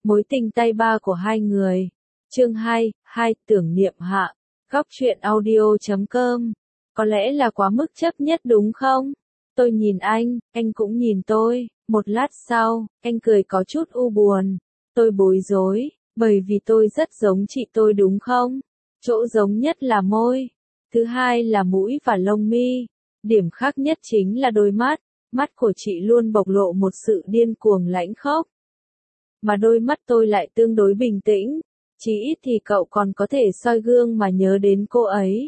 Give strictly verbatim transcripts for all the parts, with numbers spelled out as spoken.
Mối tình tay ba của hai người. Chương hai, hai tưởng niệm hạ. Góc truyện audio chấm com. Có lẽ là quá mức chấp nhất đúng không? Tôi nhìn anh, anh cũng nhìn tôi. Một lát sau, anh cười có chút u buồn. Tôi bối rối, bởi vì tôi rất giống chị tôi đúng không? Chỗ giống nhất là môi. Thứ hai là mũi và lông mi. Điểm khác nhất chính là đôi mắt. Mắt của chị luôn bộc lộ một sự điên cuồng lãnh khốc. Mà đôi mắt tôi lại tương đối bình tĩnh. Chỉ ít thì cậu còn có thể soi gương mà nhớ đến cô ấy.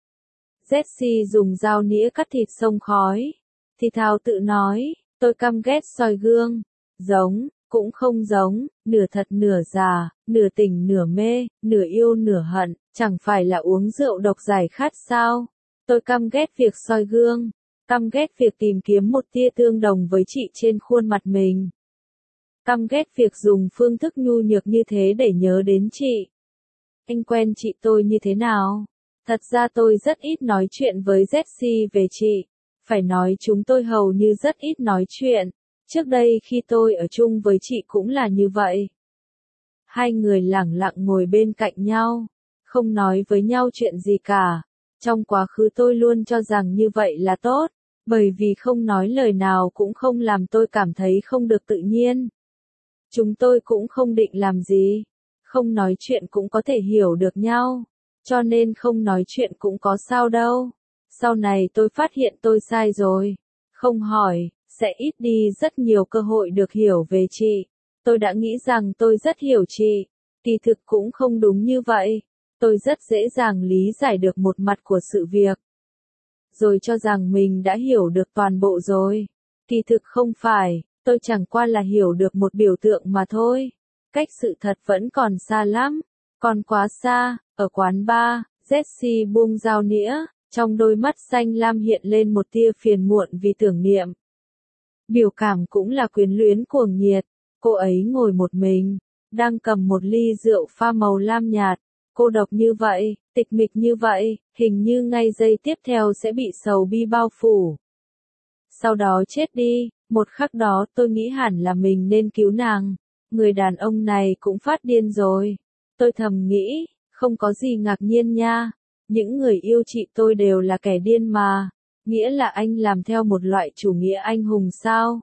Jessie dùng dao nĩa cắt thịt xông khói. Thì thào tự nói, tôi căm ghét soi gương. Giống, cũng không giống, nửa thật nửa giả, nửa tình nửa mê, nửa yêu nửa hận, chẳng phải là uống rượu độc giải khát sao? Tôi căm ghét việc soi gương, căm ghét việc tìm kiếm một tia tương đồng với chị trên khuôn mặt mình. Căm ghét việc dùng phương thức nhu nhược như thế để nhớ đến chị. Anh quen chị tôi như thế nào? Thật ra tôi rất ít nói chuyện với Jessie về chị. Phải nói chúng tôi hầu như rất ít nói chuyện. Trước đây khi tôi ở chung với chị cũng là như vậy. Hai người lẳng lặng ngồi bên cạnh nhau, không nói với nhau chuyện gì cả. Trong quá khứ tôi luôn cho rằng như vậy là tốt, bởi vì không nói lời nào cũng không làm tôi cảm thấy không được tự nhiên. Chúng tôi cũng không định làm gì, không nói chuyện cũng có thể hiểu được nhau, cho nên không nói chuyện cũng có sao đâu. Sau này tôi phát hiện tôi sai rồi, không hỏi, sẽ ít đi rất nhiều cơ hội được hiểu về chị. Tôi đã nghĩ rằng tôi rất hiểu chị, kỳ thực cũng không đúng như vậy. Tôi rất dễ dàng lý giải được một mặt của sự việc, rồi cho rằng mình đã hiểu được toàn bộ rồi. Kỳ thực không phải, tôi chẳng qua là hiểu được một biểu tượng mà thôi. Cách sự thật vẫn còn xa lắm, còn quá xa. Ở quán bar, Jessie buông dao nĩa, trong đôi mắt xanh lam hiện lên một tia phiền muộn vì tưởng niệm. Biểu cảm cũng là quyến luyến cuồng nhiệt. Cô ấy ngồi một mình, đang cầm một ly rượu pha màu lam nhạt. Cô độc như vậy, tịch mịch như vậy, hình như ngay giây tiếp theo sẽ bị sầu bi bao phủ. Sau đó chết đi, một khắc đó tôi nghĩ hẳn là mình nên cứu nàng. Người đàn ông này cũng phát điên rồi. Tôi thầm nghĩ, không có gì ngạc nhiên nha. Những người yêu chị tôi đều là kẻ điên mà. Nghĩa là anh làm theo một loại chủ nghĩa anh hùng sao?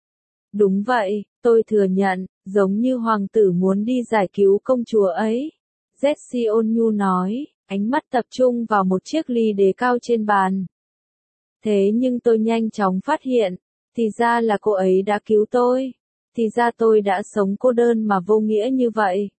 Đúng vậy, tôi thừa nhận, giống như hoàng tử muốn đi giải cứu công chúa ấy. Jessie ôn nhu nói, ánh mắt tập trung vào một chiếc ly đế cao trên bàn. Thế nhưng tôi nhanh chóng phát hiện, thì ra là cô ấy đã cứu tôi. Thì ra tôi đã sống cô đơn mà vô nghĩa như vậy.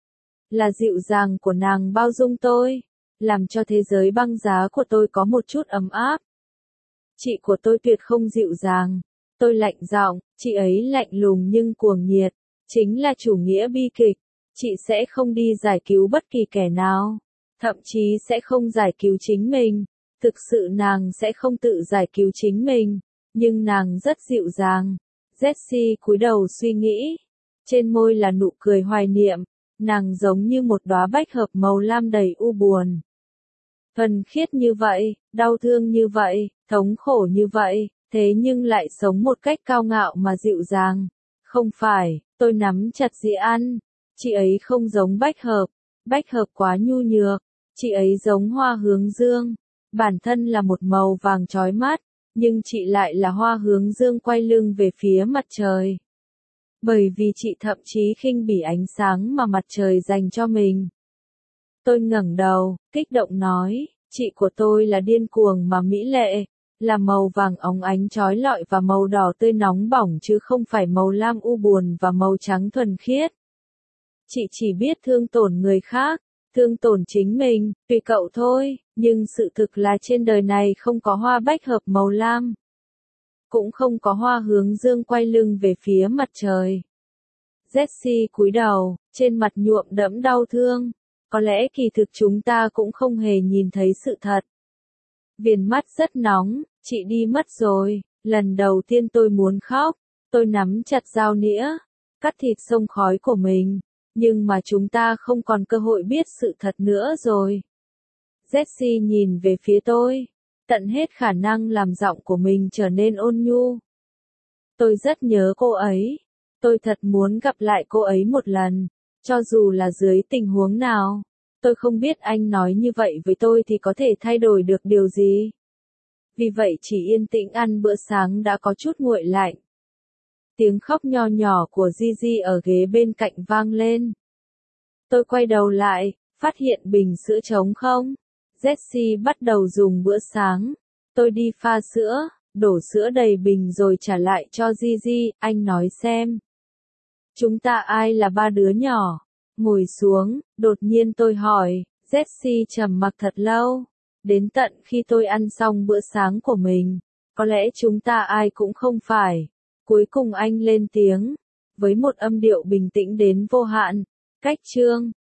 Là dịu dàng của nàng bao dung tôi, làm cho thế giới băng giá của tôi có một chút ấm áp. Chị của tôi tuyệt không dịu dàng. Tôi lạnh giọng, chị ấy lạnh lùng nhưng cuồng nhiệt, chính là chủ nghĩa bi kịch. Chị sẽ không đi giải cứu bất kỳ kẻ nào, thậm chí sẽ không giải cứu chính mình. Thực sự nàng sẽ không tự giải cứu chính mình, nhưng nàng rất dịu dàng. Jessie cúi đầu suy nghĩ, trên môi là nụ cười hoài niệm, nàng giống như một đóa bách hợp màu lam đầy u buồn. Thuần khiết như vậy, đau thương như vậy, thống khổ như vậy, thế nhưng lại sống một cách cao ngạo mà dịu dàng. Không phải, tôi nắm chặt dĩa ăn. Chị ấy không giống bách hợp, bách hợp quá nhu nhược, chị ấy giống hoa hướng dương, bản thân là một màu vàng chói mắt, nhưng chị lại là hoa hướng dương quay lưng về phía mặt trời. Bởi vì chị thậm chí khinh bỉ ánh sáng mà mặt trời dành cho mình. Tôi ngẩng đầu, kích động nói, chị của tôi là điên cuồng mà mỹ lệ, là màu vàng óng ánh chói lọi và màu đỏ tươi nóng bỏng chứ không phải màu lam u buồn và màu trắng thuần khiết. Chị chỉ biết thương tổn người khác, thương tổn chính mình, tùy cậu thôi, nhưng sự thực là trên đời này không có hoa bách hợp màu lam. Cũng không có hoa hướng dương quay lưng về phía mặt trời. Jessie cúi đầu, trên mặt nhuộm đẫm đau thương. Có lẽ kỳ thực chúng ta cũng không hề nhìn thấy sự thật. Viền mắt rất nóng, chị đi mất rồi. Lần đầu tiên tôi muốn khóc. Tôi nắm chặt dao nĩa, cắt thịt xông khói của mình. Nhưng mà chúng ta không còn cơ hội biết sự thật nữa rồi. Jessie nhìn về phía tôi, tận hết khả năng làm giọng của mình trở nên ôn nhu. Tôi rất nhớ cô ấy. Tôi thật muốn gặp lại cô ấy một lần, cho dù là dưới tình huống nào. Tôi không biết anh nói như vậy với tôi thì có thể thay đổi được điều gì. Vì vậy chỉ yên tĩnh ăn bữa sáng đã có chút nguội lạnh. Tiếng khóc nho nhỏ của Gigi ở ghế bên cạnh vang lên. Tôi quay đầu lại, phát hiện bình sữa trống không. Jessie bắt đầu dùng bữa sáng. Tôi đi pha sữa, đổ sữa đầy bình rồi trả lại cho Gigi, anh nói xem. Chúng ta ai là ba đứa nhỏ? Ngồi xuống, đột nhiên tôi hỏi, Jessie trầm mặc thật lâu. Đến tận khi tôi ăn xong bữa sáng của mình, có lẽ chúng ta ai cũng không phải. Cuối cùng anh lên tiếng, với một âm điệu bình tĩnh đến vô hạn, cách chương.